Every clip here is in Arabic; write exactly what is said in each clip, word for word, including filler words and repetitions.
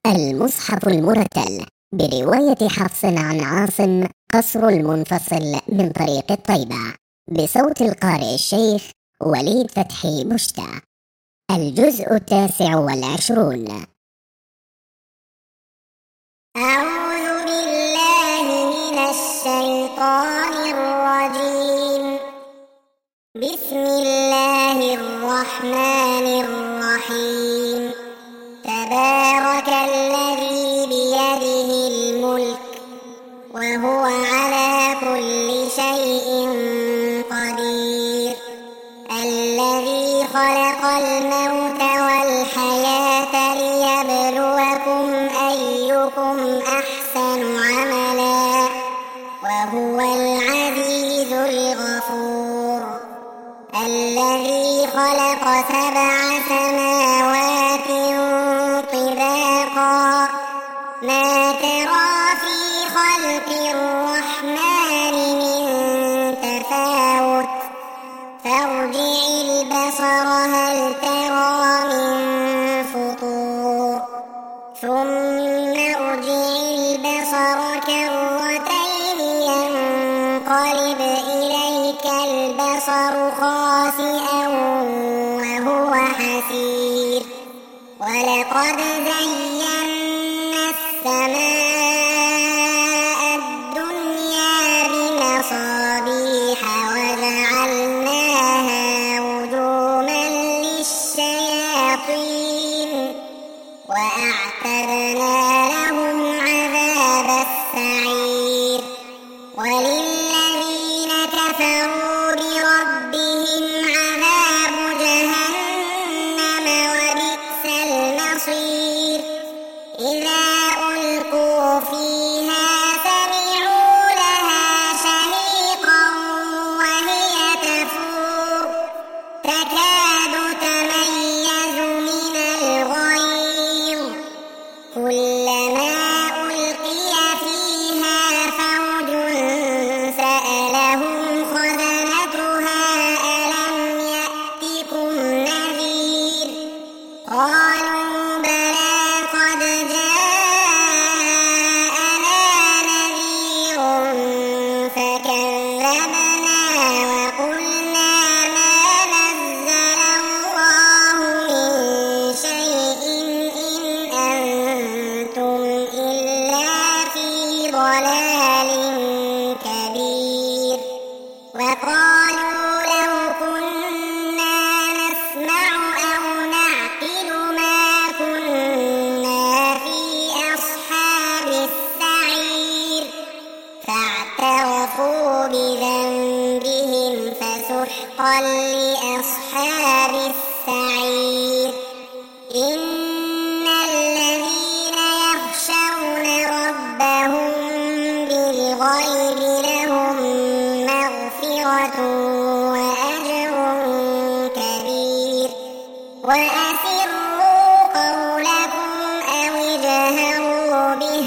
المصحف المرتل برواية حفص عن عاصم قصر المنفصل من طريق الطيبة بصوت القارئ الشيخ وليد فتحي مشتى. الجزء التاسع والعشرون. أعوذ بالله من الشيطان الرجيم. بسم الله الرحمن الرحيم. تبارك الذي بيده الملك وهو على كل شيء قدير. الذي خلق الموت والحياة ليبلوكم أيكم أحسن عملا وهو العزيز الغفور. الذي خلق سبع سماوات طباقا ما ترى في خلق الرحمن من تفاوت فارجع البصر هل ترى من فطور ثم ارجع البصر كرتين ينقلب إليك البصر خاسئا وهو حسير. ولقد زينا السماء الدنيا بمصابيح وجعلناها رجوما للشياطين وأعتدنا لهم عذاب السعير. وللذين كفروا بربهم عذاب جهنم وبئس المصير. إذا ألقوا فيها سمعوا لها شهيقا وهي تفور تكاد تميز من الغيظ. كلما ألقي فيها فوج سألهم خزنتها ألم يأتكم نذير. قالوا بلى قد جاءنا نذير فكذبنا وقلنا ما نزل الله من شيء إن أنتم إلا في ضلال كبير. وقالوا لو كنا نسمع أو نعقل ما كنا في أصحاب السعير. فاعترفوا بذنبهم فسحقا لأصحاب السعير. إن الذين يخشون ربهم بالغيب لهم مغفرة وأجر كبير. وأسروا قولكم أو اجهروا به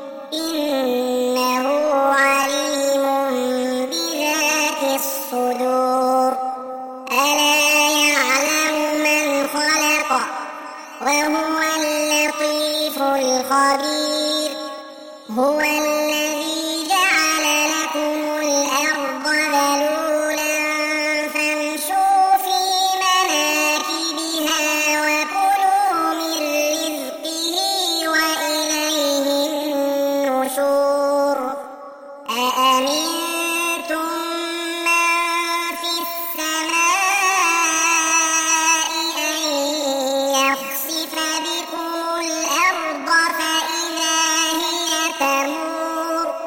إنه عليم بذات الصدور. ألا يعلم من خلق وهو اللطيف الخبير. هو الذي جعل لكم الأرض ذلولا فامشوا في مناكبها وكلوا من رزقه وإليه النشور. أأمنتم من في السماء أن يخسف بكم الأرض فإذا هي تمور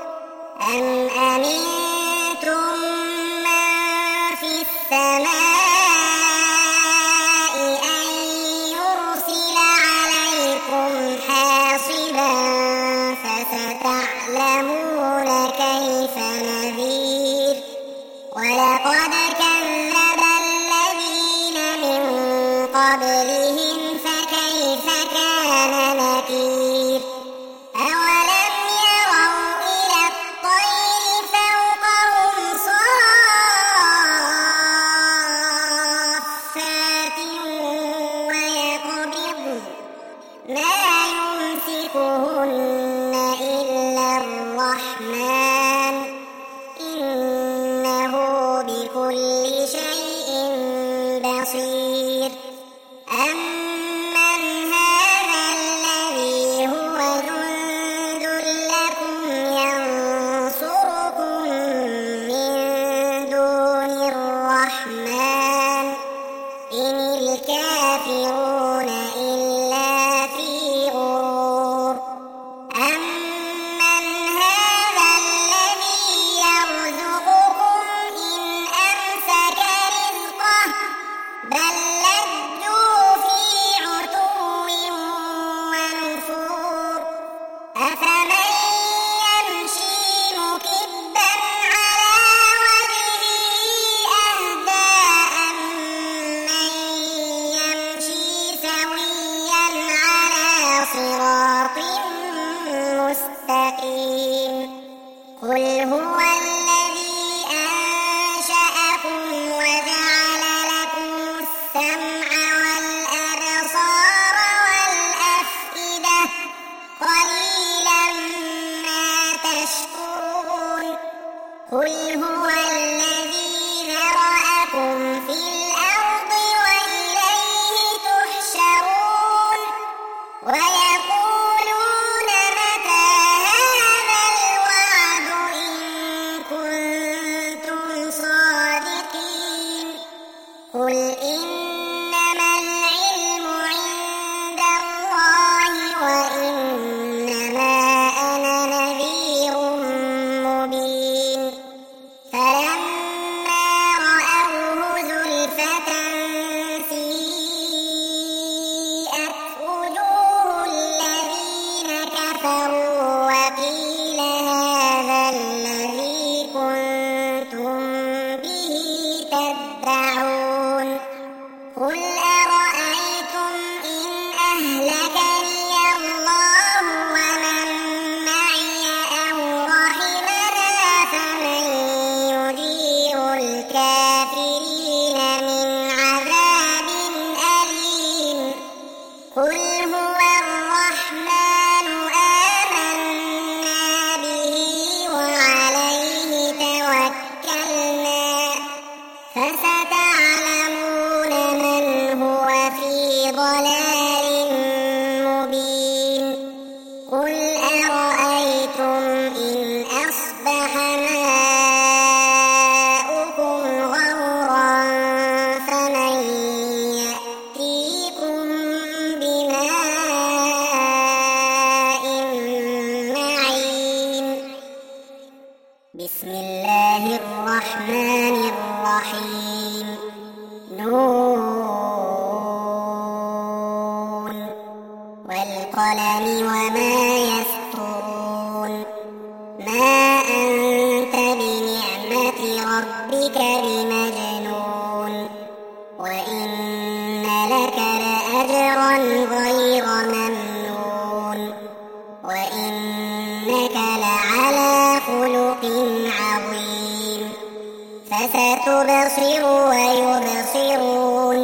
يمسكهن إلا الرحمن إنه بكل شيء بصير أمن هذا الذي هو جند لكم ينصركم من دون الرحمن إن الكافرون إلا في غرور أمن هذا الذي يرزقكم إن أمسك رزقه بل لجوا في عتو ونفور أفمن يمشي مكبا على وجهه أهدى أمن يمشي سويا على صراط مستقيم قل هو الذي أنشأكم وجعل لكم السمع والأبصار والأفئدة قليلا ما تشكرون قل هو الذي ذرأكم في الأرض وإليه تحشرون ويقولون متى هذا الوعد إن كنتم صادقين قل إنما العلم عند الله وإنما أنا نذير مبين فلما رأوه زلفة سيئت وجوه الذين كفروا وقيل هذا الذي كنتم به تدعون قل أرأيتم إن أهلكني الله ومن معي أو رحمنا فمن يجير الكافرين من عذاب أليم قل هو الرحمن آمنا به وعليه توكلنا فستعلمون من هو في ضلال مبين قل أرأيتم إن أصبح ماؤكم غورا فمن يأتيكم بماء معين بسم الله الرحمن الرحيم نون والقلم وما يسطرون ما أنت بنعمة ربك بمجنون وإن لك لأجرا غير ممنون وإنك لعلى خلق عظيم فستبصر ويبصرون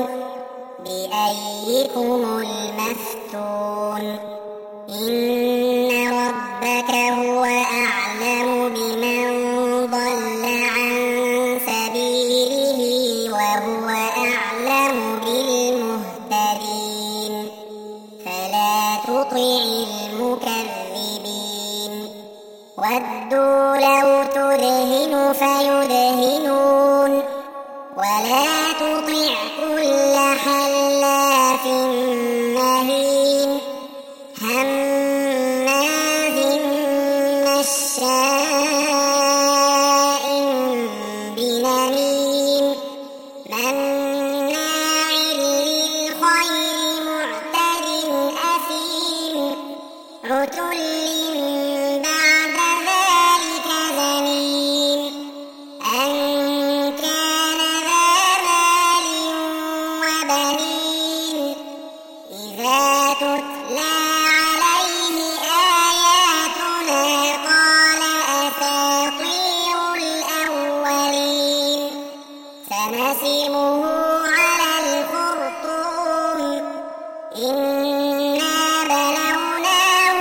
بأيكم المفتون إن ربك هو أعلم بمن ضل عن سبيله وهو أعلم بالمهتدين فلا تطع المكذبين ودوا لو تدهن فيدهنون ولا تطع كل حلاف مهين هماز مشاء بنميم مناع للخير معتد أثيم عتل بعد ذلك زنيم أن كان ذا مال وبنين إذا تتلى عليه آياتنا قال أساطير الأولين سنسمه على الخرطوم إنا بلوناهم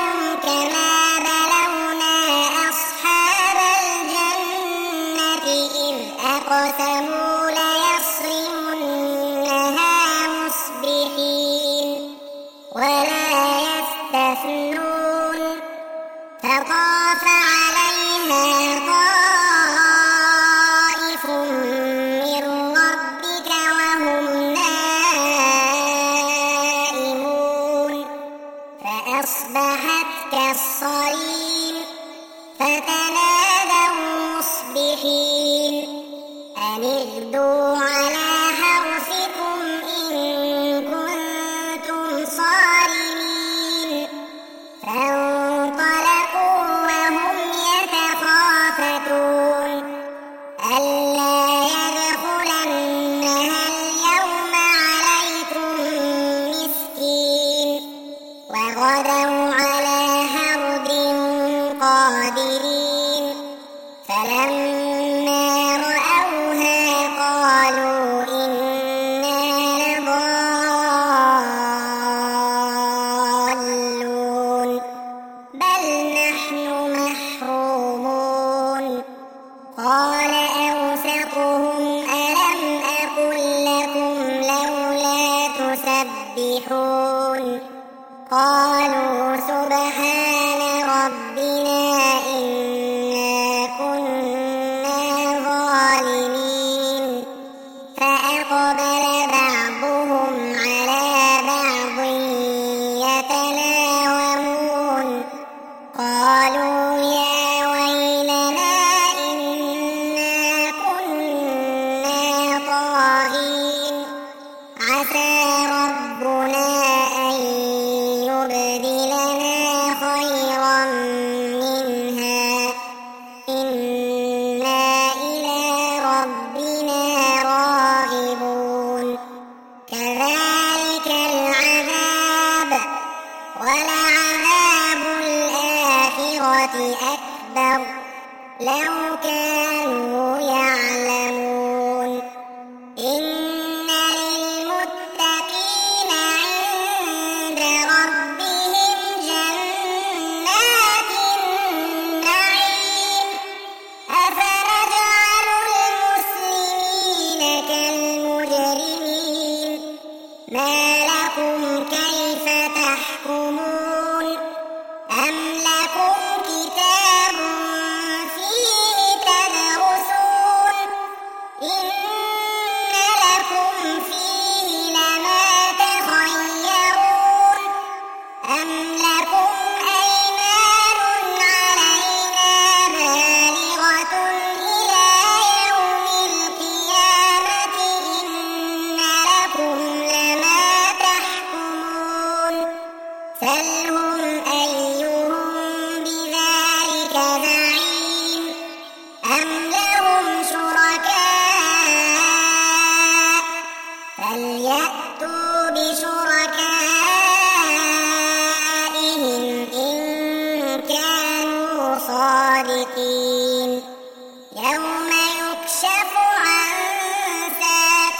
فأصبحت كالصريم فتنادوا مصبحين أن اغدوا على حرثكم إن كنتم صارمين فانطلقوا وهم يتخافتون ألا يدخلنها اليوم عليكم مسكين وغدوا على حرد قادرين فلما رأوها قالوا إنا لضالون بل نحن محرومون قال أوسطهم ألم أقل لكم لولا تسبحون قالوا سبحان ربنا إنا كنا ظالمين فأقبل بعضهم على بعض يتلاومون قالوا يا ويلنا إنا كنا طاغين عسى ربنا أن يبدلنا خيرا منها إنا إلى ربنا راغبون كذلك العذاب ولعذاب الآخرة أكبر لو كانوا يعلمون إن للمتقين عند ربهم جنات النعيم أفنجعل المسلمين كالمجرمين ما لكم كيف تحكمون أم لكم كتاب فيه تدرسون إن لكم فيه لما تخيرون أم لكم أيمان علينا بالغة إلى يوم القيامة إن لكم لما تحكمون سلهم أيهم بذلك زعيم أم لهم شركاء فليأتوا بشركائهم إن كانوا صادقين يوم يكشف عن ساق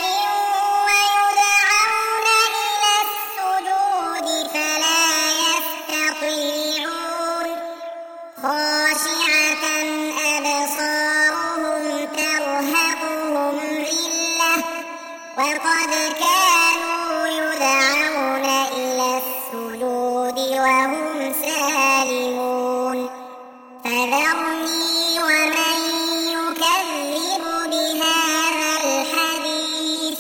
ويدعون إلى السجود فلا يستطيعون خاشعة أبصارهم ترهقهم ذلة وقد كانوا يدعون إلى السجود وهم سالمون فذرني ومن يكذب بهذا الحديث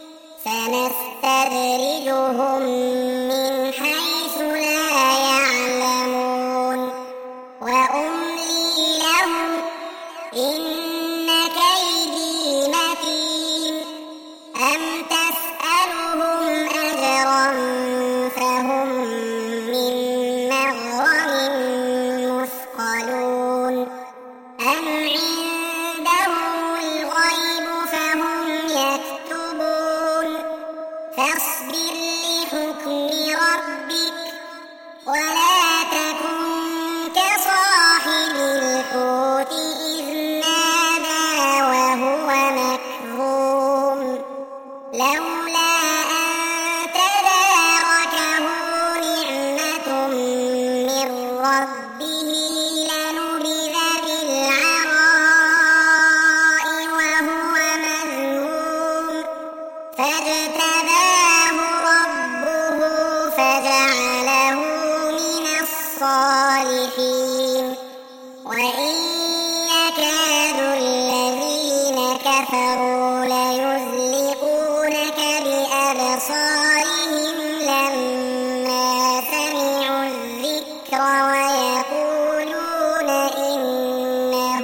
سنستدرجهم من حيث لا يعلمون وأملي لهم إن كيدي متين أم تسألهم أجرا فهم من مغرم مثقلون أم عندهم الغيب فهم يكتبون فاصبر لحكم ربك ولا تكن كصاحب الحوت إذ نادى وهو مكظوم لولا أن تداركه نعمة من ربه لنبذ بالعراء وهو مذموم فاجتباه ربه فجعله من الصالحين وإن يكاد الذين كفروا ليزلقونك بأبصارهم لما سمعوا الذكر ويقولون إنه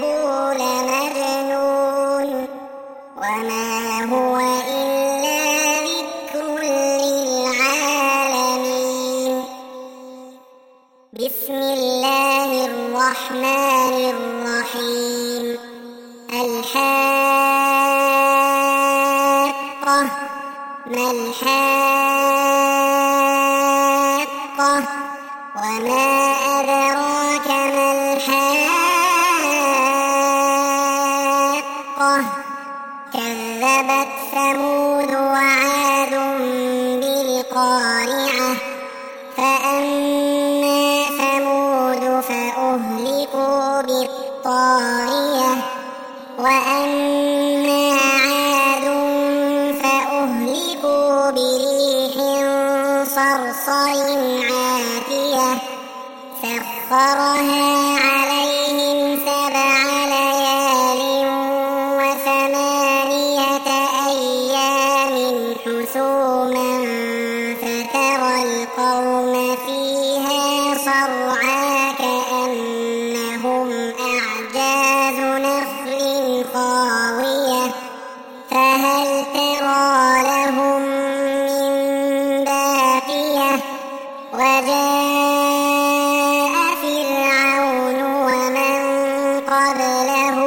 لمجنون وما هو إلا ذكر للعالمين. بسم الله الرحمن الرحيم. الحاقة ما الحاقة وما أدراك ما الحاقة كذبت ثمود وعاد بالقارعة فأما ثمود فأهلكوا بالطاغية وأما عاد فأهلكوا بريح صرصر عاتية سخرها عليهم سبع ليال وثمانية أيام حسوما فترى القوم فيها صرعى كأنهم أعجاز نخل خاوية فهل ترى لهم من باقية. وجاء فرعون ومن قبله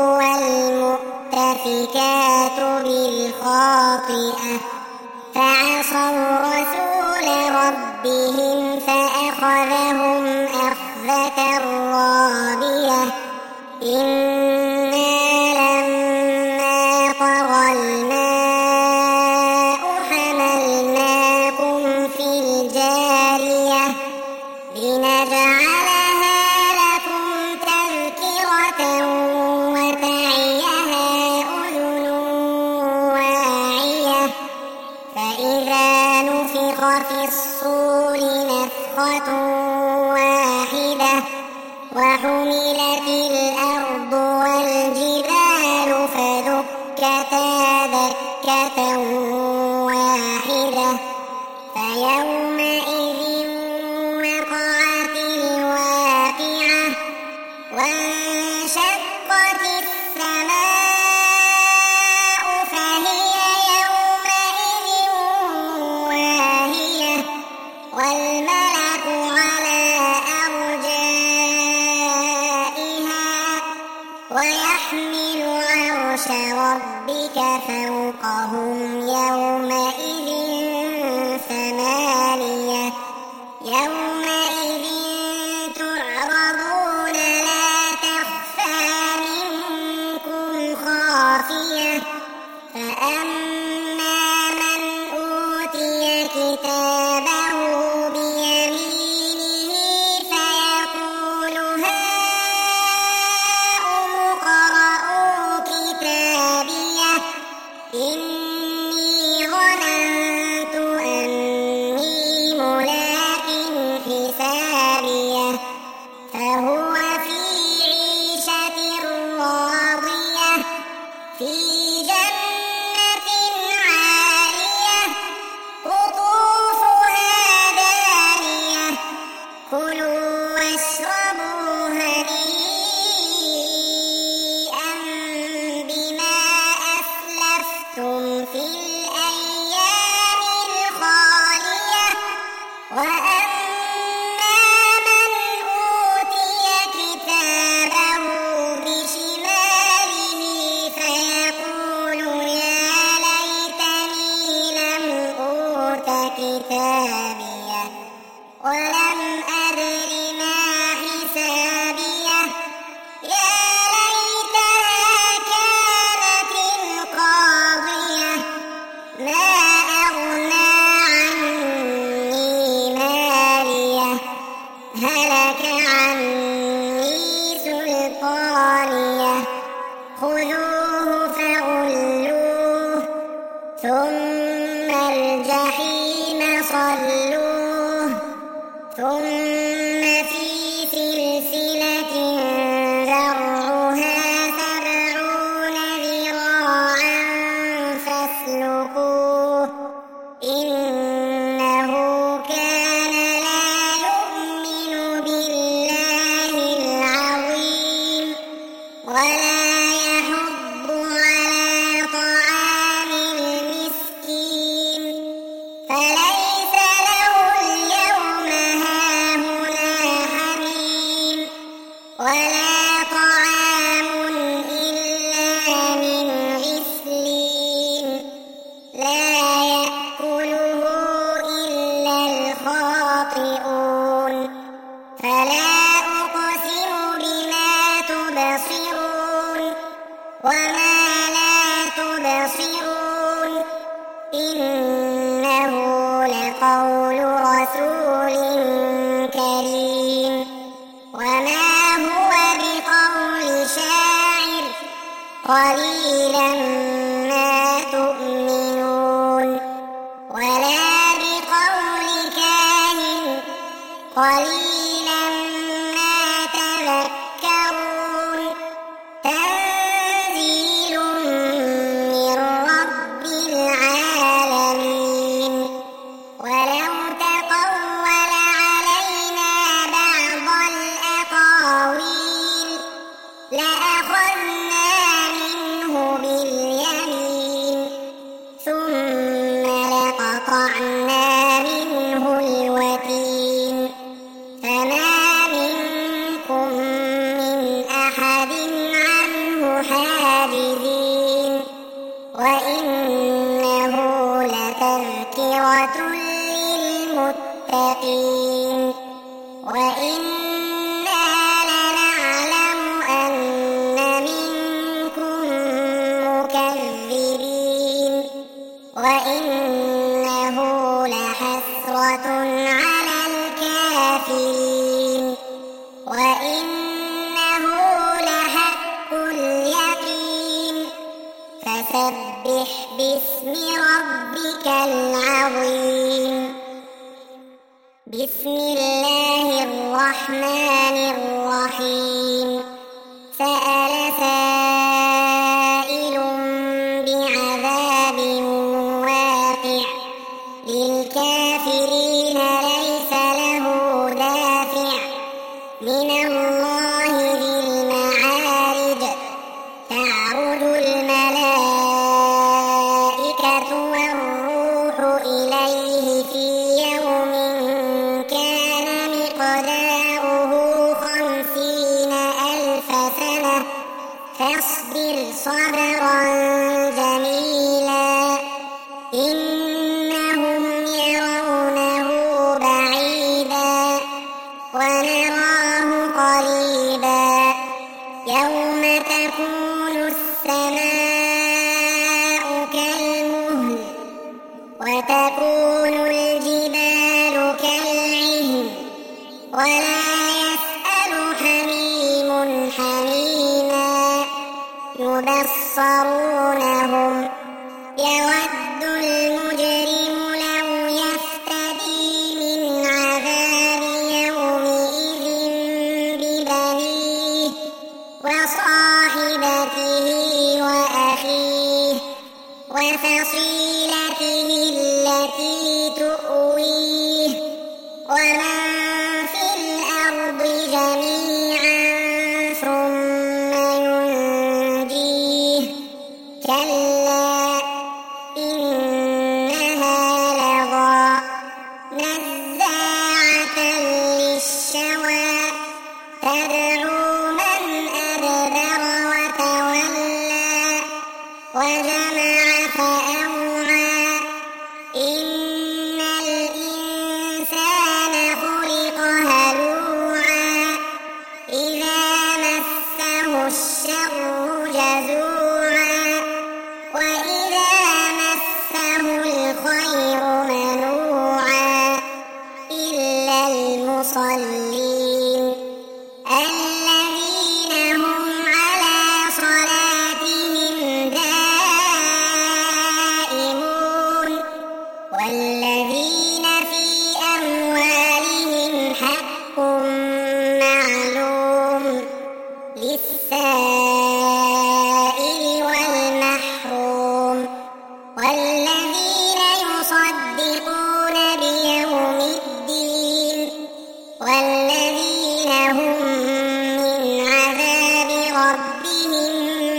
والمؤتفكات بالخاطئة فعصوا رسول ربهم فأخذهم أخذة رابية. إنا لما طغى الماء حملناكم في الجارية لنجعلها لكم تذكرة وتعيها أذن واعية. فإذا نفخ في الصور نفخة واحدة وحملت الأرض والجبال فدكتا دكة واحدة فيومئذ وقعت الواقعة وانشقت السماء فهي يومئذ واهية والملك على أرجائها ويحمل عرش ربك فوقهم يومئذ ثمانية. يومئذ تعرضون لا تخفى منكم خافية فأما من أوتي كتابه بيمينه فيقول هاؤم اقرءوا كتابيه إني ظننت أني ملاق حسابيه فهو في عيشة راضية في جنة عالية قطوفها دانية كلوا واشربوا هنيئا بما أسلفتم في الأيام الخالية. وأما من أوتي كتابه بشماله فيقول يا ليتني لم أوت كتابيه ولم أدر ما حسابيه يا ليتها كانت القاضية ما أغنى عني ماليه هلك عني سلطانيه خذوه فغلوه ثم الجحيم صلوه ثم في سلسلة ذرعها سبعون ذراعا فاسلكوه إنه كان لا يؤمن فلا أقسم بما تبصرون وما لا تبصرون إنه لقول رسول كريم وما هو بقول شاعر قليلا ما تؤمنون ولا بقول كاهن قليلا ما تذكرون تنزيل من رب العالمين ولو تقول علينا بعض الأقاويل لأخذنا منه باليمين ثم لقطعنا منه الوتين فما منكم من أحد عنه حاجزين وإنه لتذكرة للمتقين وإنا لنعلم أن منكم مكذبين وإنه لحسرة على الكافرين وإنه لحق اليقين فسبح باسم ربك العظيم بسم الله الرحمن الرحيم سأل سائل بعذاب واقع للكافرين ليس له دافع من الله ذي المعارج تعرج الملائكة والروح إليه في يوم كان مقداره خمسين ألف سنة فاصبر صبرا جميلا إنهم يرونه بعيدا ونراه قريبا يوم تكون السماء كالمهل وتكون الجبال كالعهن ولا يسأل حميم حميما يبصرونهم يود المجرم لو يفتدي من عذاب يومئذ ببنيه وصاحبته وأخيه وفصيلته التي تؤويه ومن في الأرض جميعا ثم ينجيه كلا إنها لظى نزاعة للشوى تدعو من أدبر وتولى وجمع فأوعى إن الإنسان خلق هلوعا إذا مسه الشر جزوعا وإذا مسه الخير منوعا إلا المصلين الذين هم على صلاتهم دائمون والذين في أموالهم حق معلوم للسائل والمحروم والذين يصدقون بيوم الدين والذين هم من عذاب ربهم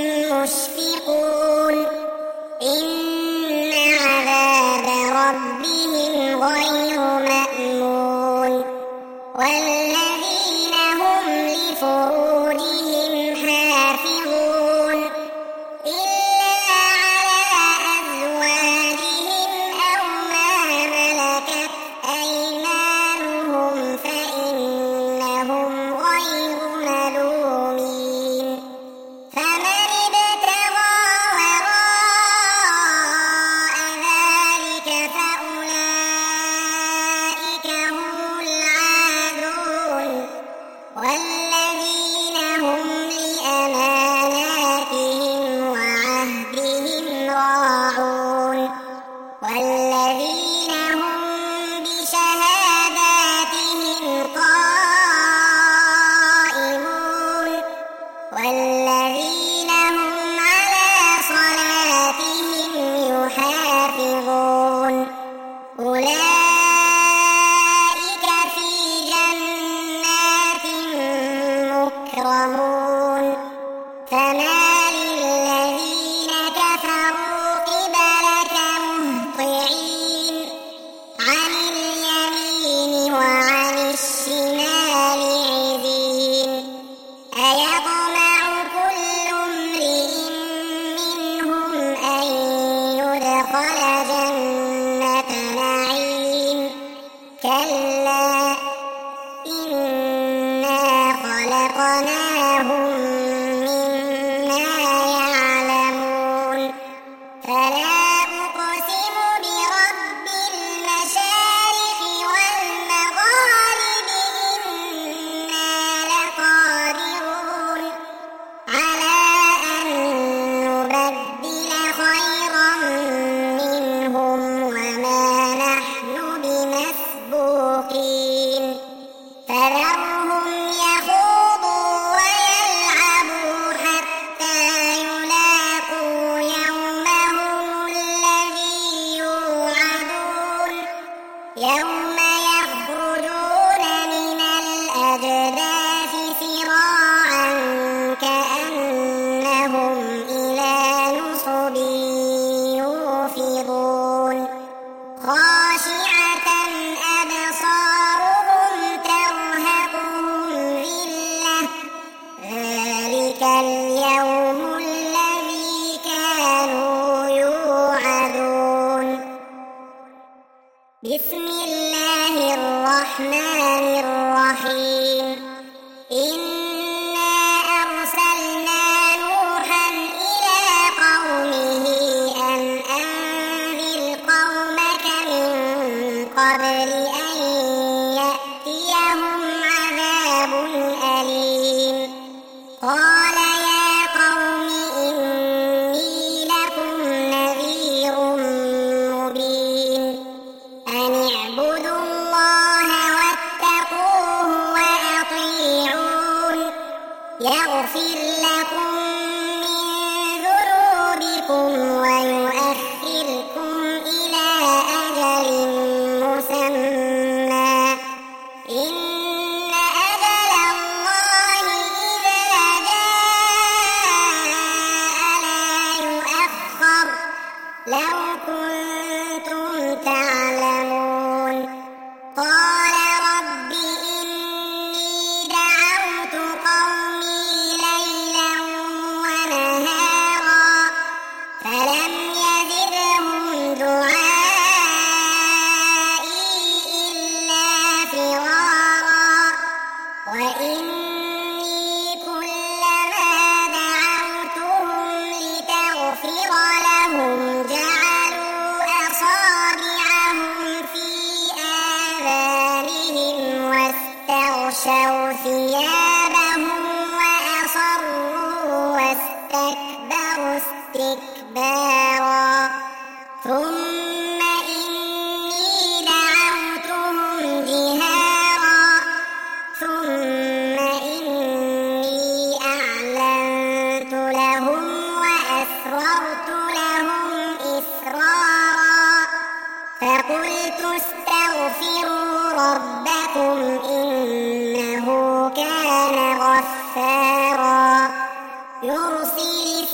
مشفقون إن عذاب ربهم غير مأمون والذين هم لفروجهم حافظون إلا على أزواجهم أو ما ملكت أيمانهم فإنهم هم غير ملومين فمن ابتغى وراء ذلك فأولئك هم العادون والذين هم لأماناتهم وعهدهم راعون والذين هم بشهاداتهم قائمون والذين هم على صلاتهم يحافظون أولئك في جنات مكرمون فما للذين كفروا قبلك مهطعين عن اليمين وعن الشمال عزين أيطمع كل امرئ منهم أن يدخل جنة نعيم كلا إنا خلقناهم مما يعلمون فلا أقسم برب المشارق والمغارب إنا لقادرون على أن نبدل خيرا منهم وما نحن بمسبوقين فذرهم يخوضوا ويلعبوا حتى يلاقوا يومهم الذي يوعدون يوم يخرجون من الأجداث سراعا كأنهم إلى نصب يوفضون خاشعة أبصارهم ترهقهم ذلة ذلك اليوم الذي كانوا يوعدون بسم الله الرحمن الرحيم إنا أرسلنا نوحا إلى قومه أن أنذر قومك من قبل أن يأتيهم عذاب أليم قال يا قوم إني لكم نذير مبين أن اعبدوا الله واتقوه وأطيعون يغفر لكم من ذنوبكم ويؤخركم إلى أجل مسمى إن أجل الله إذا جاء لا يؤخر لو كنتم تعلمون قال رب إني دعوت قومي ليلا ونهارا فلم يزدهم دعائي إلا فرارا وإني كلما دعوتهم لتغفر لهم جعلوا أصابعهم في آذانهم واستغشوا ثيابهم وأصروا واستكبروا استكبارا ثم إني دعوتهم جهارا ثم إني أعلنت لهم وأسررت لهم إسرارا فقلت استغفروا ربكم إنه كان غفارا يرسل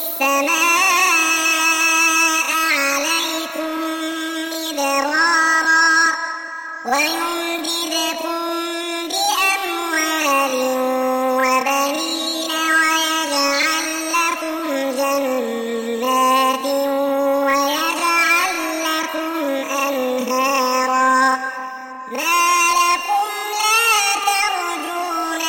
السماء عليكم مدرارا ويمددكم بأموال وبنين ويجعل لكم جنات ويجعل لكم أنهارا ما لكم لا ترجون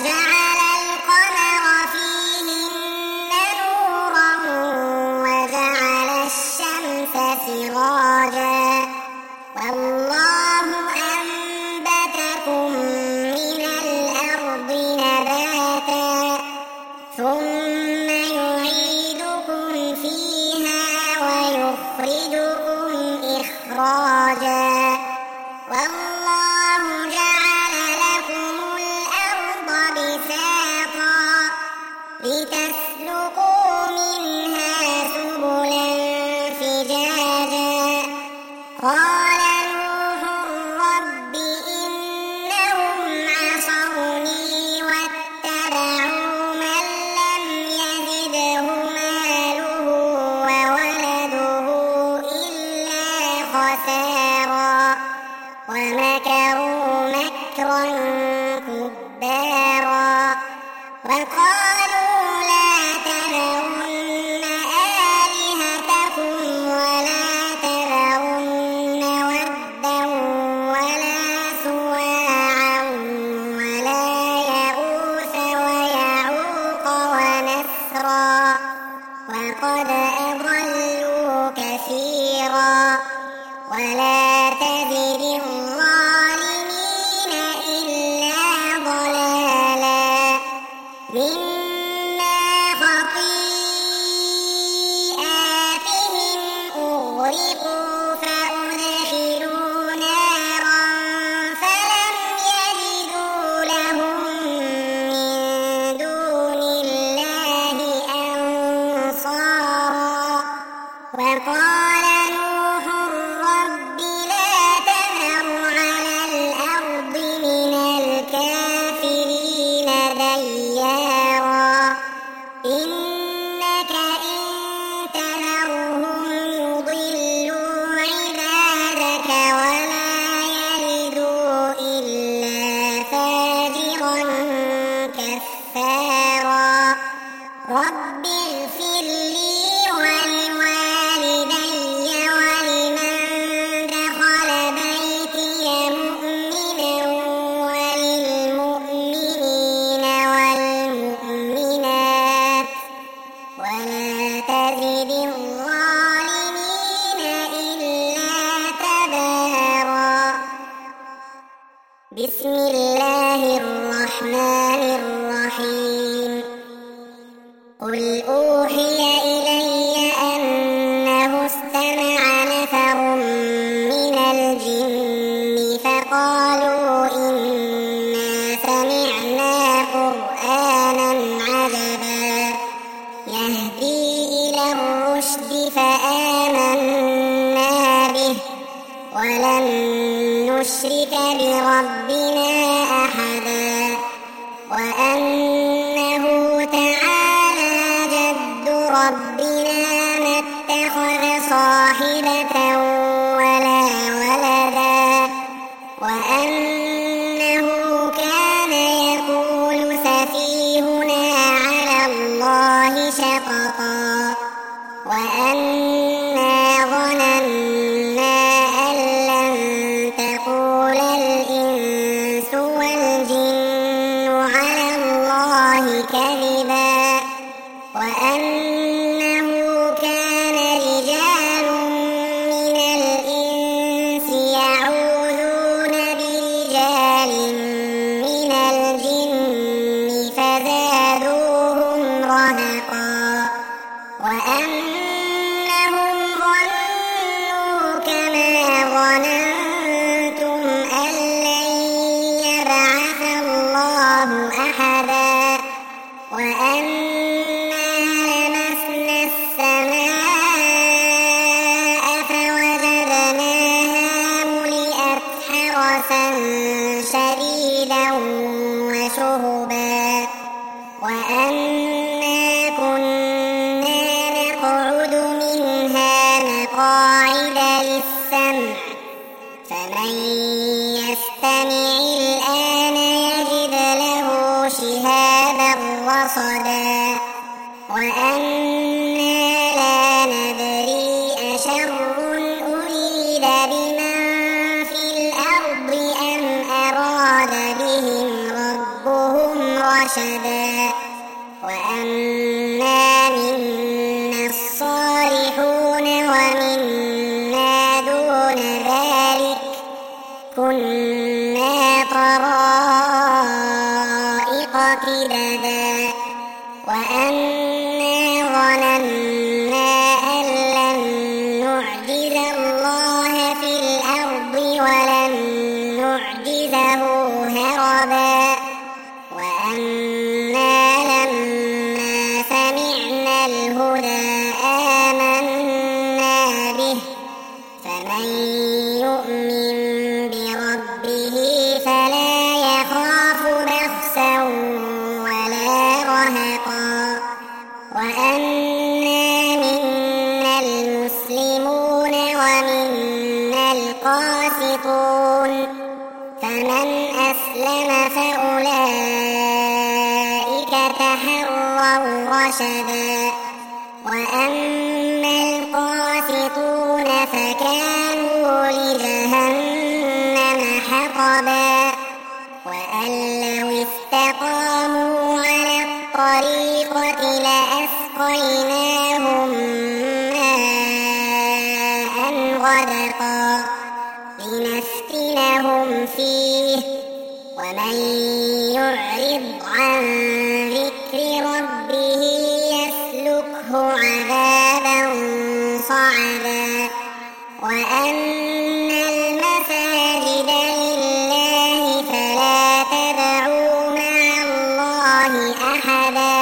وجعل القمر فيهن نورا وجعل الشمس سراجا والله أنبتكم من الأرض نباتا ثم يعيدكم فيها ويخرجكم إخراجا والله جعل لكم الأرض بساطا لتسلكوا منها سبلا فجاجا قال نوح رب إنهم عصوني واتبعوا من لم يزده ماله وولده إلا خسارا ومكروا مكرا كبارا وقالوا لا تذرن آلهتكم ولا تذرن ودا ولا سواعا ولا يغوث ويعوق ونسرا وقد أضلوا كثيرا ولا تزد الظالمين إلا ضلالا مما خطيئاتهم أغرقوا فأدخلوا نارا فلم يجدوا لهم من دون الله أنصارا وقال نوح رب لا تذر على الأرض من الكافرين ديارا إنك إن تذرهم يضلوا عبادك ولا يلدوا إلا فاجرا كفارا رب اغفر لي ولوالدي ولمن دخل بيتي مؤمنا وللمؤمنين والمؤمنات ولا تزد الظالمين إلا تبارا بسم الله الرحمن الرحيم قل أوحي إلي أنه استمع نفر من الجن فقالوا إنا سمعنا قرآنا عجبا يهدي إلى الرشد فآمنا به ولن نشرك بربنا أحدا وأنه تعالى جد ربنا ما اتخذ صاحبة ولا ولدا وأنه كان يقول سفيهنا على الله شططا وأنا ظننا أن لن تقول الإنس والجن على الله كذبا وأنه كان رجال من الإنس يعوذون برجال من الجن فزادوهم رهقا وأنهم ظنوا كما ظننتم أن لن يبعث الله أحدا وأنا لمسنا السماء فوجدناها ملئت حرسا شديدا وشهبا وأنا كنا نقعد منها مقاعد للسمع فمن يستمع الآن يجد له شهابا رصدا وأنا لا ندري أشر أريد بمن في الأرض أم أراد بهم ربهم رشدا وأنا منا الصالحون ومنا دون ذلك كنا طرائق قددا وأنا ظننا أن لن نعجز الله في الأرض ولن نعجزه هربا وأنا لما سمعنا الهدى آمنا به فمن يؤمن بربه فلا يخاف بخسا ولا رهقا وأنا منا المسلمون ومنا القاسطون فمن أسلم فأولئك تحروا رشدا وأما القاسطون فكانوا لجهنم حطبا وأن لو استقاموا على الطريقة لأسقيناهم ماء غدقا لنفتنهم فيه ومن يعرض عن ذكر ربه يسلكه عذابا صعدا وأن المساجد لله فلا تدعوا مع الله أحدا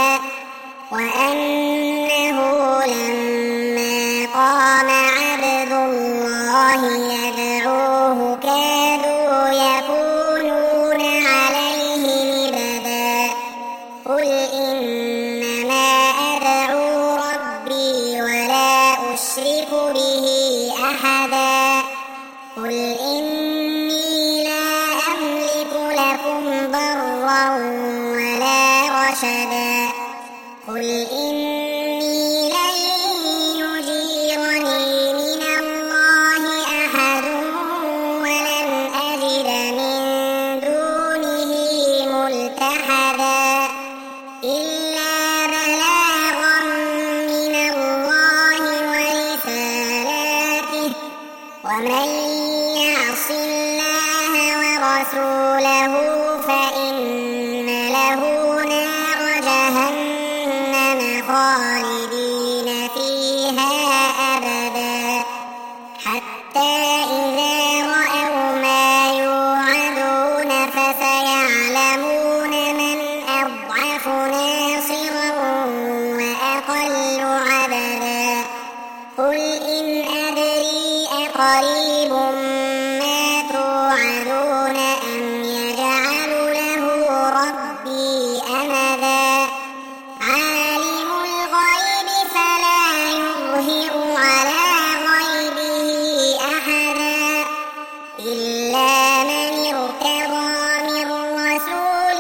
وأنه لما قام عبد الله يدعوه كادوا يكونون عليه لبدا قل إنما أدعو ربي ولا أشرك به أحدا قل إني لا أملك لكم ضرا ولا رشدا قل إني لن يجيرني من الله أحد ولن أجد من دونه ملتحدا إلا بلاغا من الله ورسالاته ومن يعص الله ورسوله فإن له نار جهنم خالدين فيها أبدا حتى إذا رأوا ما يوعدون فسيعلمون من أضعف ناصرا وأقل عددا قل إن أدري أقريب ما توعدون أم يجعل له ربي أمدا عالم الغيب فلا يظهر على غيبه أحدا إلا من ارتضى من رسول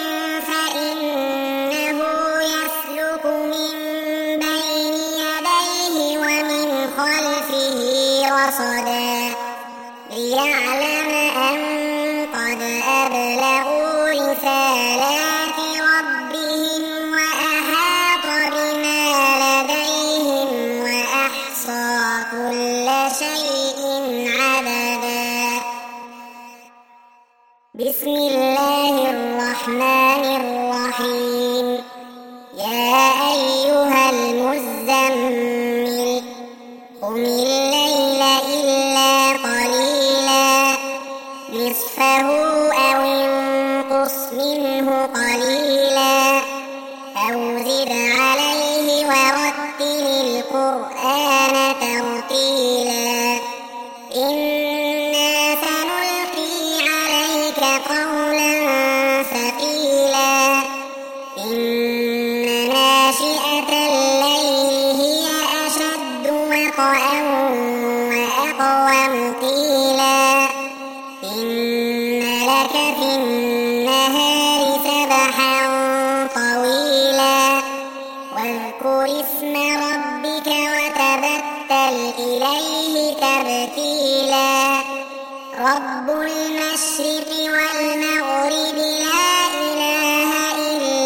فإنه يسلك من بين يديه ومن خلفه رصدا ليعلم أن قد أبلغوا رسالات ربهم وأحاط بما لديهم وأحصى كل شيء عددا بسم الله الرحمن الرحيم يا أيها المزمل قم الليل إلا قليلا نصفه أو انقص منه قليلا أو زد عليه ورتل القرآن ترتيلا إنا سنلقي عليك قولا ثقيلا إن ناشئة الليل هي أشد وطئا وأقوم قيلا إن لك في النهار سبحا طويلا واذكر اسم ربك وتبتل إليه تبتيلا رب المشرق والمغرب لا إله إلا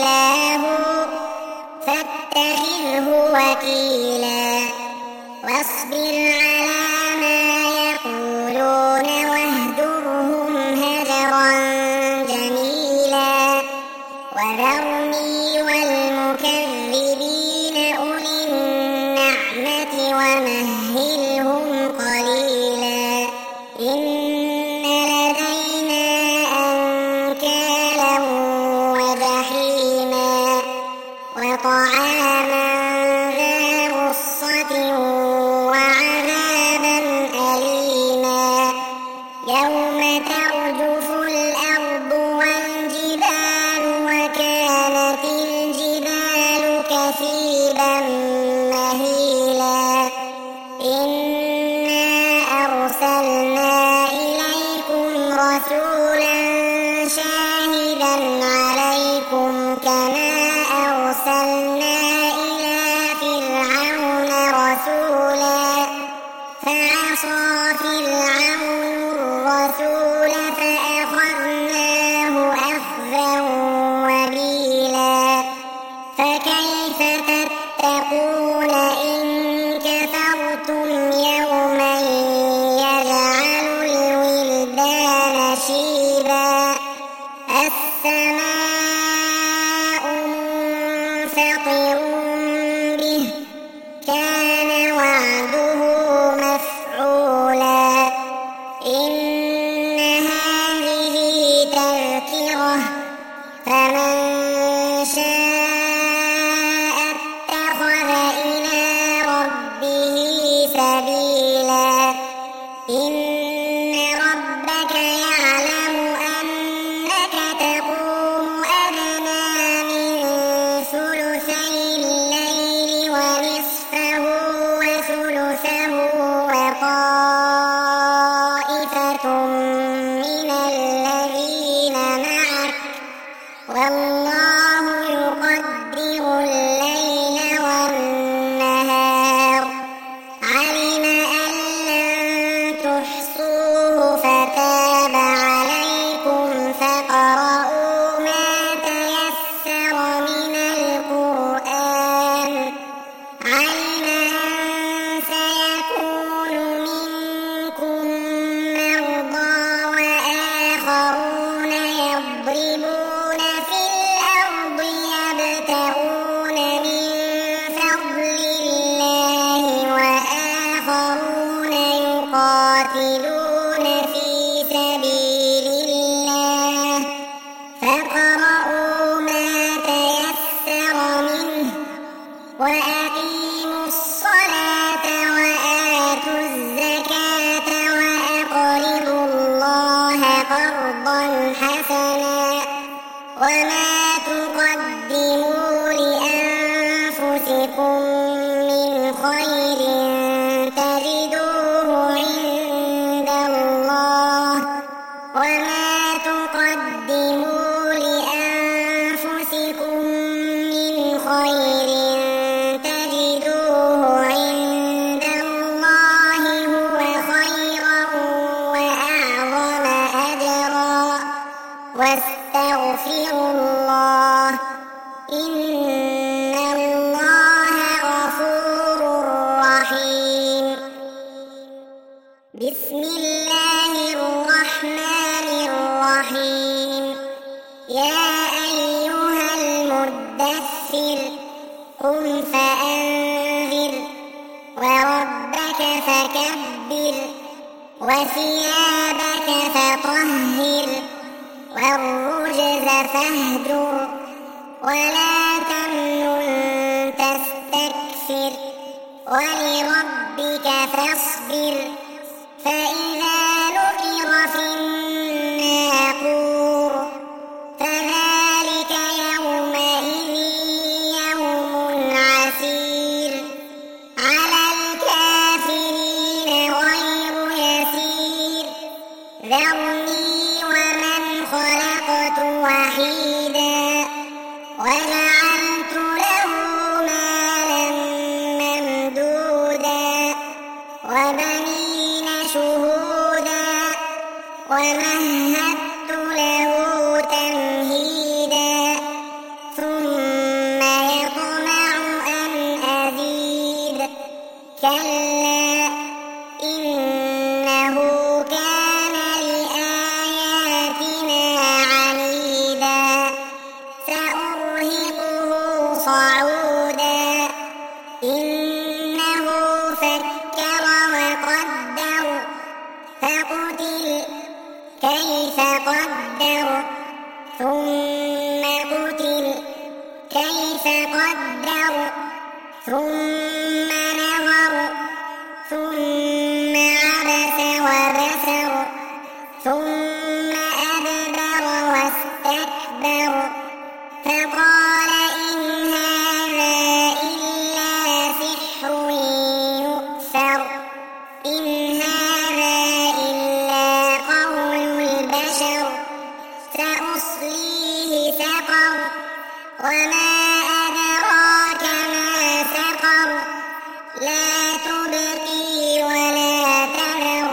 رسولا شاهدا عليكم كما أرسلنا إلى فرعون رسولا فعصى فرعون الرسول فأخذناه أخذا وبيلا فكيف تتقون إن كفرتم يوما يجعل الولدان شيبا السماء منفطر به كان وعده مفعولا إن هذه تذكرة فمن شاء اتخذ إلى ربه سبيلا إن ربك يعلم أنك تقوم أدنى من ثلثي الليل ونصفه وثلثه وطائفة من الذين معك والله يقدر الليل والنهار علم أن لن تحصوه فتاب عليكم فاقرؤوا ما تيسر من القرآن علم أن سيكون منكم مرضى وآخرون يضربون في الأرض يبتغون من فضل الله وآخرون يقاتلون في سبيل الله فاقرؤوا ما تيسر منه وأقيموا الصلاة وآتوا الزكاة وأقرضوا الله قرضا حسنا وما تقدموا لأنفسكم من خير تجدوه عند الله وما تقدموا لأنفسكم من خير تجدوه عند الله هو خيرا وأعظم أجرا واستغفروا الله إن الله غفور رحيم بسم الله الرحمن الرحيم يا أيها المدثر قم فأنذر وربك فكبر وثيابك فطهر والرجز فاهجر ولا تمنن تستكثر ولربك فاصبر فإذا نقر في الناقور فذلك يومئذ يوم عسير على الكافرين غير يسير ذرني ومن خلقت وحيدا وجعلت له مالا ممدودا وبنين شهودا ومهدت له تمهيدا ثم يطمع أن أزيد كلا إنه كان لآياتنا عنيدا سأرهقه صعودا إنه فكر وقدر فقتل كيف قدر ثم قتل كيف قدر ثم نظر ثم عبس وبسر ثم أدبر واستكبر فقال إن هذا إلا سحر يؤثر إن هذا إلا قول البشر وما أدراك ما سقر لا تبقي ولا تذر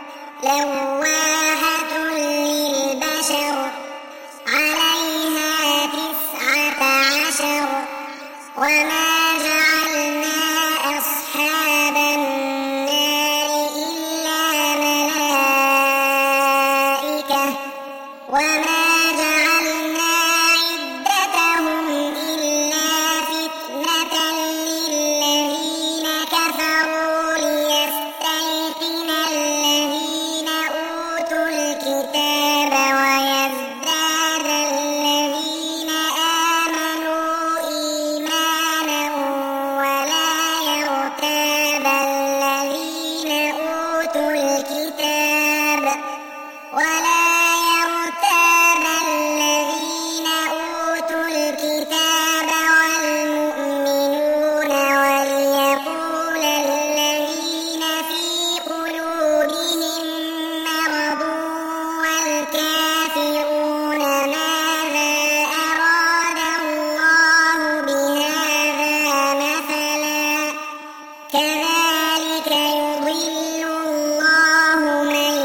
لواحة للبشر عليها تسعة عشر وما جعلنا أصحاب النار إلا ملائكة وما جعلنا عدتهم إلا فتنة للذين كفروا ليستيقن الذين أوتوا الكتاب ويزداد الذين آمنوا إيمانا ولا يرتاب الذين أوتوا الكتاب ولا يرتاب الذين أوتوا الكتاب والمؤمنون وليقول الذين في قلوبهم مرض والكافرون ماذا أراد الله بهذا مثلا كذلك يضل الله من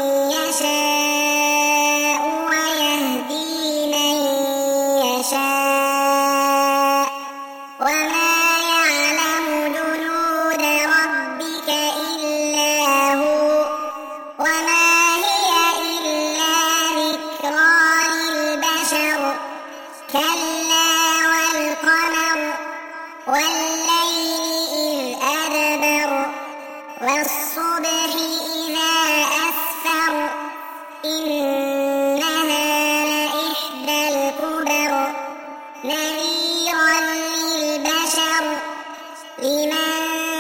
يشاء ويهدي من يشاء وما يعلم جنود ربك إلا هو وما هي إلا ذكرى للبشر كلا والقمر والليل إذ أدبر والصبح إذا أسفر إنها لإحدى الكبر نذيرا للبشر لمن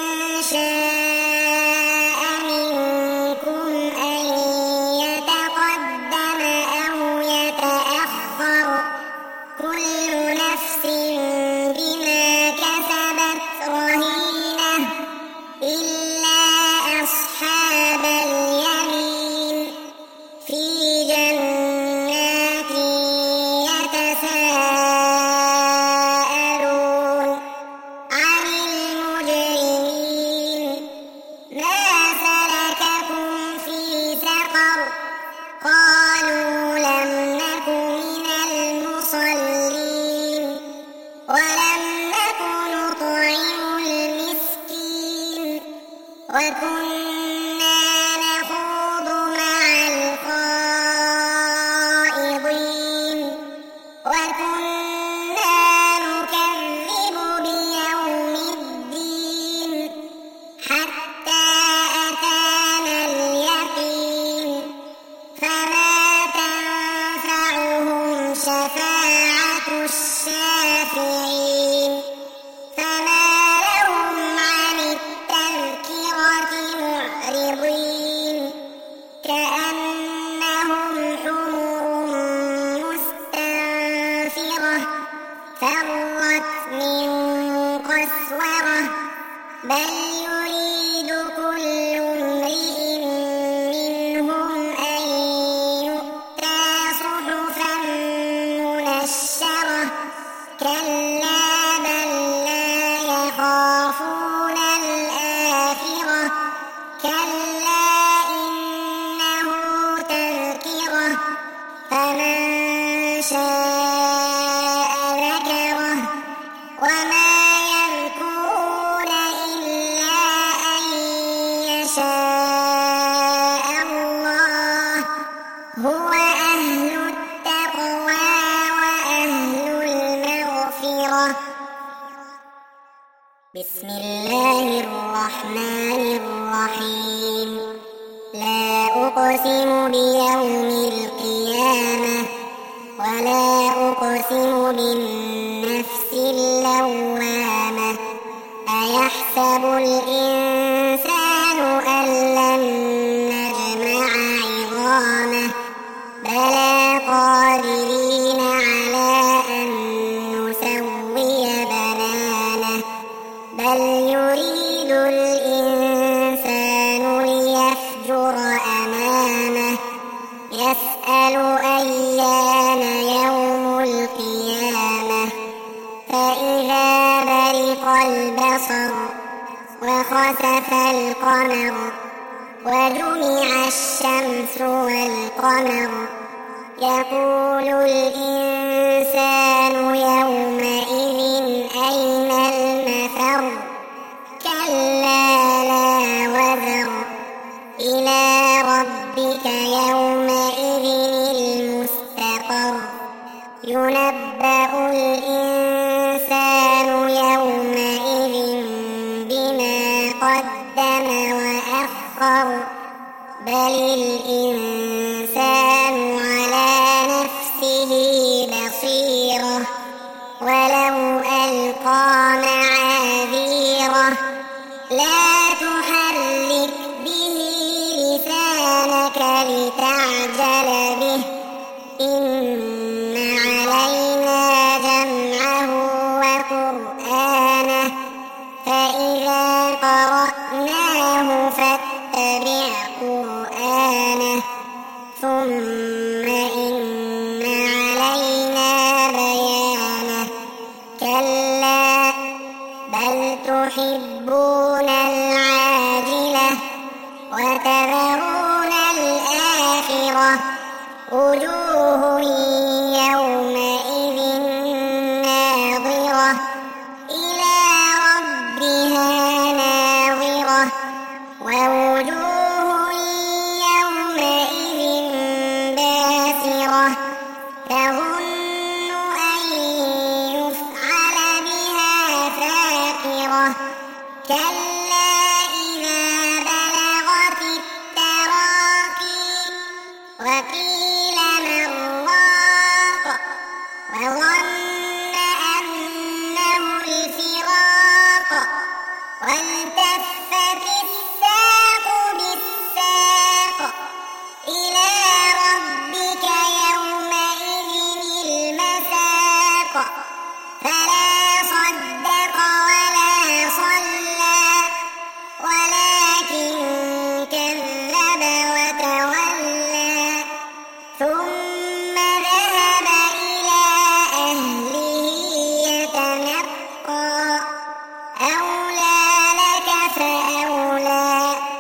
شاء منكم أن يتقدم أو يتأخر كل نفس بما كسبت رهينة إلا أصحاب اليمين في جنات يتساءلون عن المجرمين ما سلككم في سقر قالوا لم نك من المصلين ولم نك نطعم المسكين وكنا نخوض مع الخائضين وكنا نكذب بيوم الدين حتى أتانا اليقين فما تنفعهم شفاعة الشافعين فما لهم عن التذكرة معرضين كأنهم حمر مستنفرة فرت من قسورة بل يريد كل امرئ منهم أن يؤتى صحفا منشرة كلا بل لا يخافون الآخرة كلا إنه تذكرة فمن شاء ذكره وما يذكرون إلا أن يشاء الله هو أهل التقوى وأهل المغفرة بسم الله الرحمن الرحيم لا أقسم بيوم القيامة ولا أقسم بالنفس اللوامة أيحسب الإنسان أن لن نجمع عظامه بلى قادرين على أن نسوي بنانه بل يريد الإنسان ليفجر أمامه يسأل أيان يوم القيامة إذا برق البصر وخسف القمر وجمع الشمس والقمر يقول الإنسان يومئذ أين المفر كلا لا وزر إلى ربك يومئذ المستقر ينبأ الإنسان يومئذ بما قدم وأخر بل الإنسان على نفسه بصيرة ولو ألقى معاذيره لا تحرك به لسانك لتعجل به إن علينا جمعه وقرآنه فإذا قرأناه فاتبع قرآنه ثم إن علينا بيانه كلا بل تحبون العاجلة وتذرون الآخرة وجوه يومئذ ناظرة إلى ربها ناظرة ووجوه يومئذ باسرة تظن أن يفعل بها فاقرة كلا إذا بلغت التراقي وقيل من راق وظن أنه الفراق والتفت الساق بالساق إلى ربك يومئذ المساق فلا صدق ولا صلى ولكن كذب وتولى ثم ذهب إلى أهله يتمطى أولى لك فأولى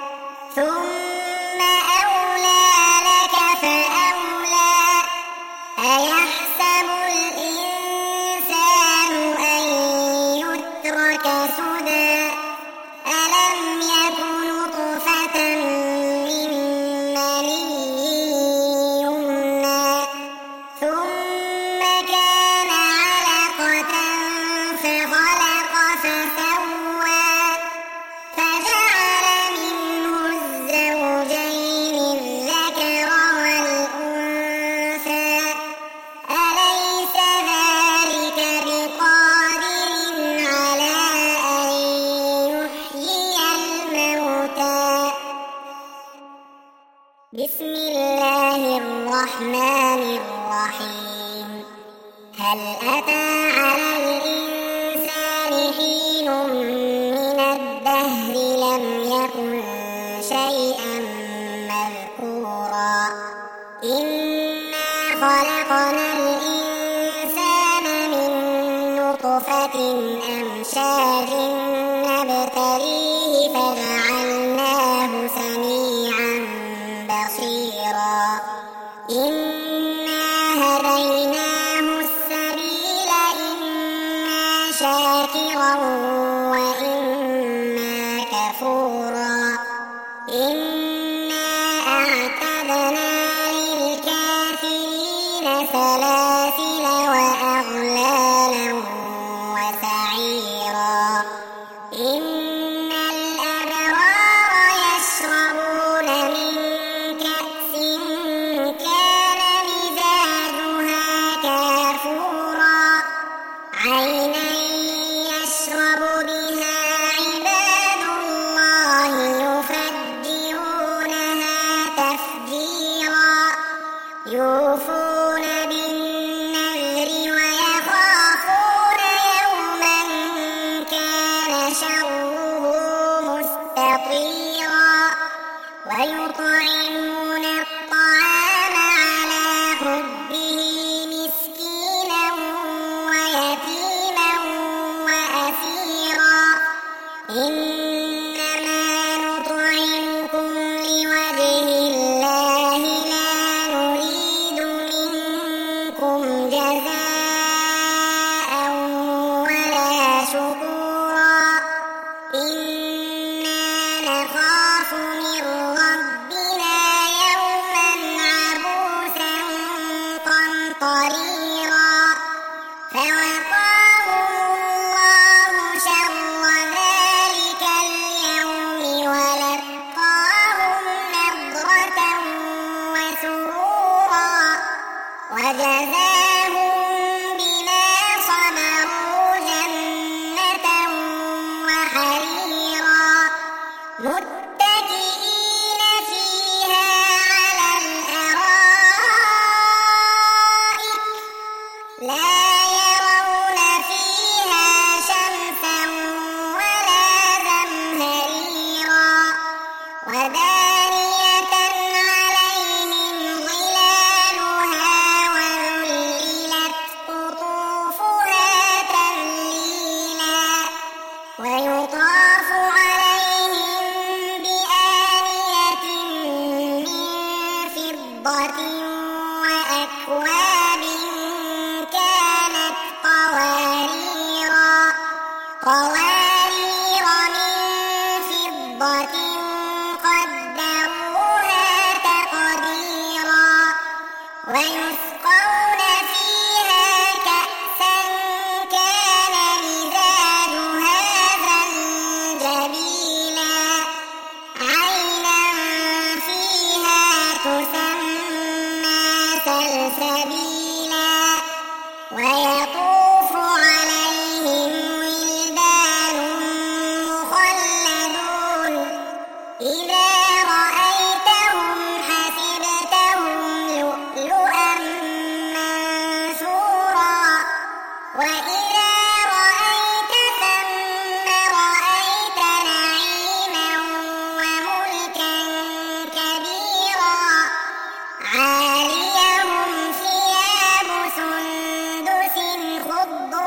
ثم أولى لك فأولى أيحسب الإنسان أن يترك سدى ألم يك نطفة من مني يمنى ثم كان علقة فخلق فسوى فجعل منه الزوجين الذكر والأنثى أليس ذلك بقادر على أن يحيي الموتى بسم الله الرحمن الرحيم هل أتى على الإنسان حين من الدهر لم يكن شيئا مذكورا إنا خلقنا الإنسان من نطفة أمشاج نبتليه فجعلناه سميعا بصيرا إنا هديناه السبيل إما شاكرا وإما كفورا إنا أعتدنا للكافرين سلاسل وأغلالا وسعيرا إن الأبرار يشربون من كأس كان مزاجها كافورا عينا يشرب بها عباد الله يفجرونها تفجيرا يوفون بالنذر جزاء ولا شكورا إنا نخاف من ربنا يوما عبوسا قمطريرا فوقاهم الله شر ذلك اليوم ولقاهم نضرة وسرورا وجزاهم بما صبروا جنة وحريرا متكئين فيها على الأرائك لا يرون فيها شمسا ولا زمهريرا ودانية عليهم ظلالها وذللت قطوفها تذليلا ويطاف عليهم بآنية من فضة وأكواب كانت قواريرا قوارير من فضة قدروها تقديرا ويسقون فيها كأسا كان مزاجها زنجبيلا عينا فيها تسمى سلسبيلا ويطوف عليهم ولدان مخلدون إذا رأيتهم حسبتهم لؤلؤا منثورا وإذا رأيت ثم رأيت نعيما وملكا كبيرا عاليهم ثياب سندس خضر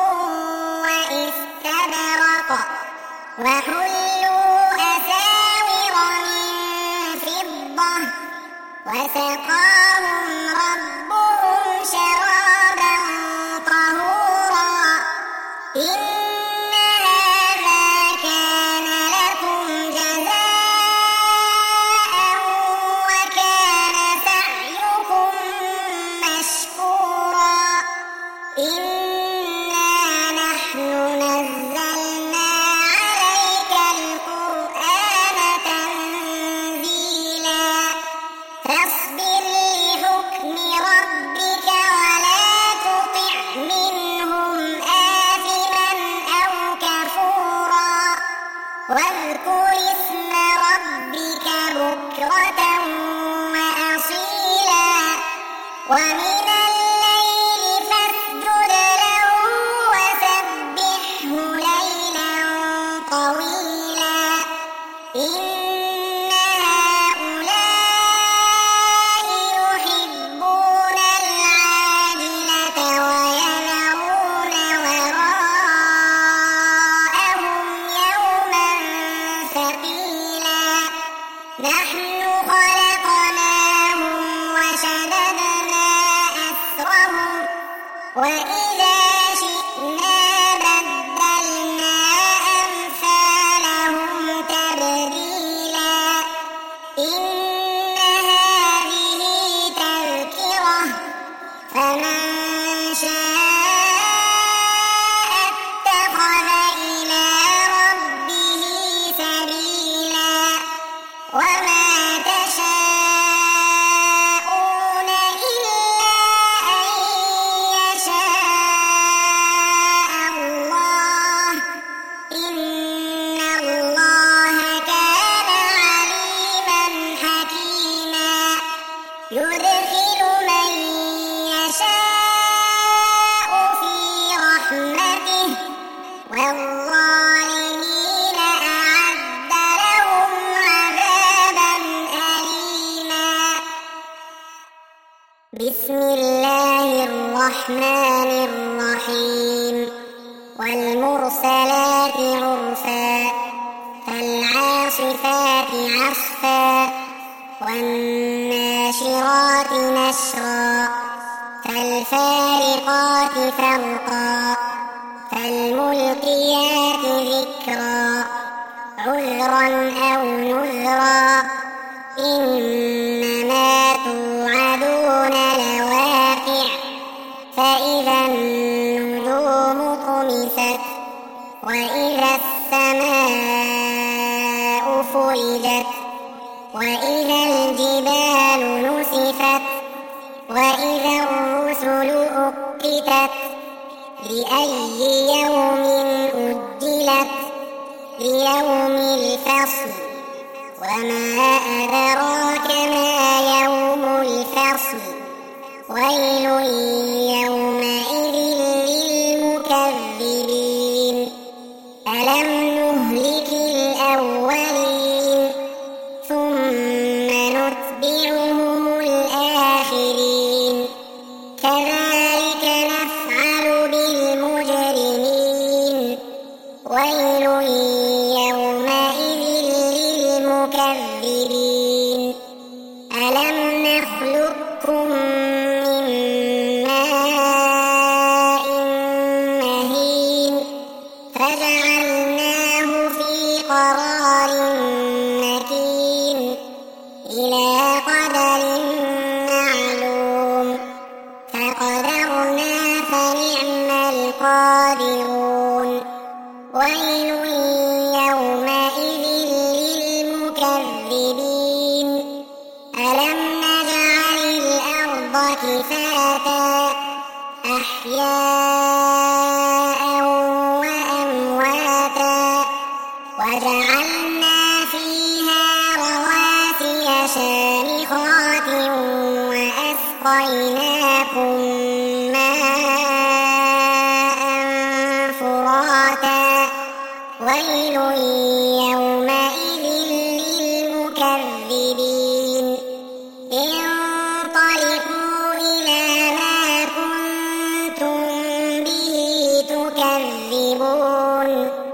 واستبرق وحلوا أساور من فضة وسقاهم ربهم شرابا طهورا إن هذا كان لكم جزاء وكان سعيكم مشكورا إنا نحن نزلنا عليك القرآن تنزيلا فاصبر لحكم ربك ولا تطع منهم آثما أو كفورا واذكر اسم ربك بكرة وأصيلا ومن الليل فاسجد له وسبحه ليلا طويلا إن هؤلاء يحبون العاجلة ويذرون وراءهم يوما ثقيلا نحن خلقناهم وشددنا أسرهم وإذا شئنا بدلنا أمثالهم تبديلا إن هذه تذكرة فمن شاء اتخذ إلى ربه سبيلا وما تشاءون إلا أن يشاء الله إن الله كان عليما حكيما يدخل من يشاء في رحمته والظالمين أعد لهم عذابا أليما بسم الله الرحمن الرحيم والمرسلات عرفا فالعاصفات عصفا والناشرات نشرا فالفارقات فرقا فالملقيات ذكرا عذرا أو نذرا إنما توعدون لواقع فإذا النجوم طمست وإذا السماء فرجت وإذا الجبال نسفت وإذا الرسل أقتت لأي يوم أجلت ليوم الفصل وما أدراك ما يوم الفصل ويل يومئذ للمكذبين ألم نهلك الأولين ثم نتبعهم الآخرين كذلك نفعل بالمجرمين ويل يومئذ للمكذبين ألم نخلقكم من ماء مهين فجعلناه في قرار مكين إلى قدر معلوم فقدرنا فنعم القادرون ويل يومئذ للمكذبين ألم نجعل الأرض كفاتا أحياء وأمواتا وجعلنا فيها رواسي شامخات وأسقيناكم ماء فراتا ويل يومئذ للمكذبين انطلقوا إلى ما كنتم به تكذبون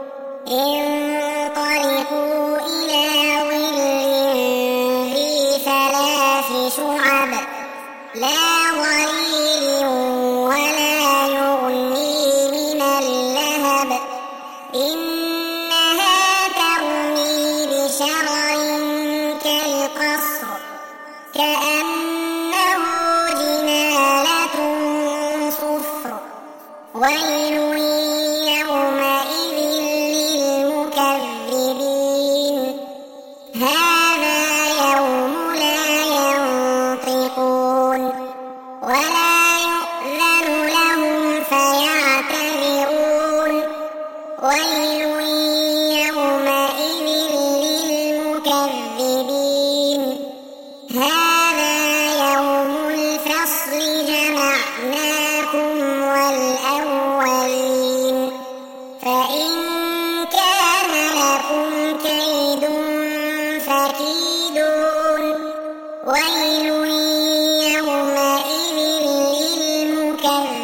انطلقوا إلى ظل ذي ثلاث شعب لا ظليل ولا يغني من اللهب إنها ترمي بشرر كالقصر كأنه جمالة صفر ويل يومئذ للمكذبين هذا يوم لا ينطقون ولا يؤذن لهم فيعتذرون ويل يومئذ للمكذبين هذا يوم الفصل جمعناكم والأولين فإن كان لكم كيد فكيدون ويل يومئذ للمكذبين